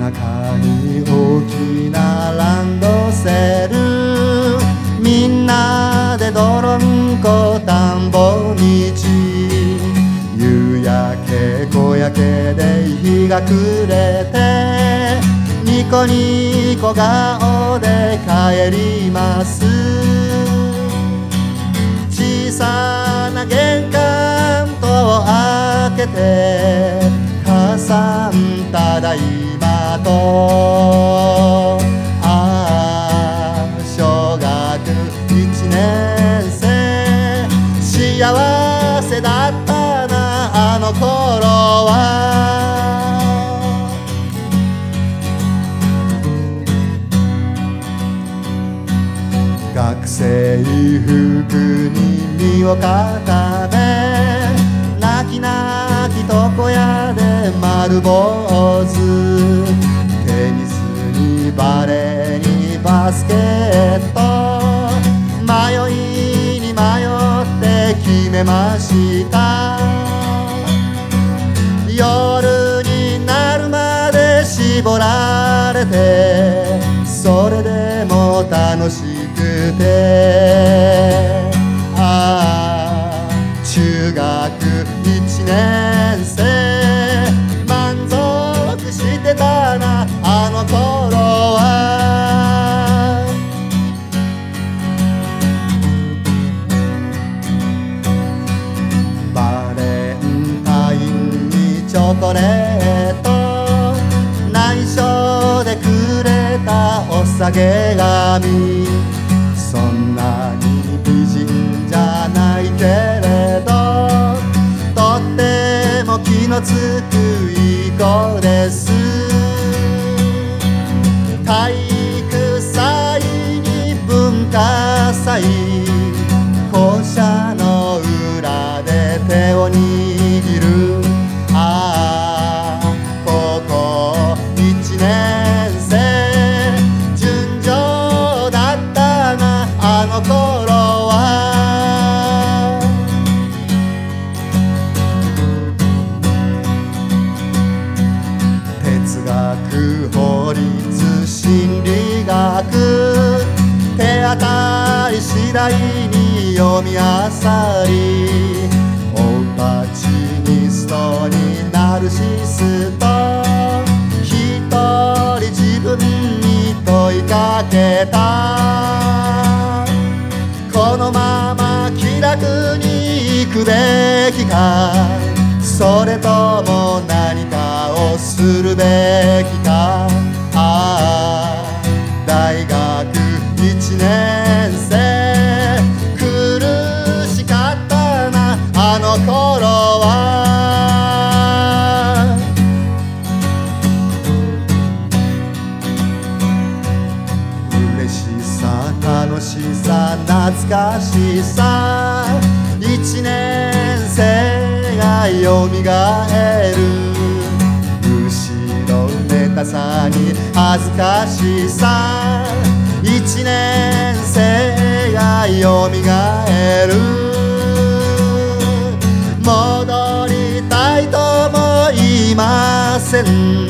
中に大きなランドセル、みんなで泥んこ田んぼ道、夕焼け小焼けで日が暮れて、ニコニコ顔で帰ります。小さな玄関戸を開けて、母さんただいまと、小学1年生、幸せだったなあの頃は。学生服に身を固め、泣き泣き床屋で丸坊主、テニスにバレーにバスケット、迷いに迷って決めました。夜になるまで絞られて、それでも楽しくて、中学1年生、満足してたなあの頃は。バレンタインにチョコレート、内緒でくれたお下げ紙、そんなに美人じゃないけれど、とっても気のつくいい子です。体育祭に文化祭、校舎の裏で手を握る、高校1年生、純情だったなあの頃は。哲学、法律、心理学、手当たり次第に読み漁り、オウパチニストにナルシスト、一人自分に問いかけた。このまま気楽に行くべきか、それとも何かをするべきか。大学1年生、苦しかったなあの頃は。嬉しさ、楽しさ、懐かしさ、1年生がよみがえる。後ろめたさに恥ずかしさ、1年生がよみがえる。戻りたいとも言いません、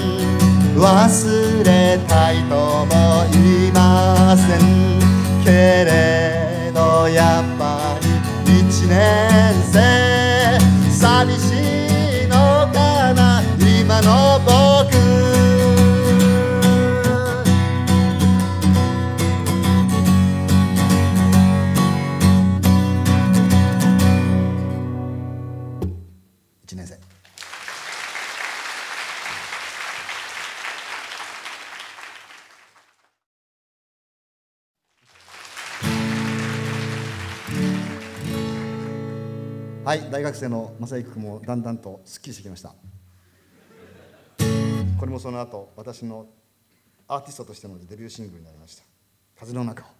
忘れたいとも言いませんけれど、やっぱり1年生寂しいのかな今の僕。1年生。はい、大学生の正行君もだんだんとすっきりしてきました。これもその後私のアーティストとしてのデビューシングルになりました。風の中を。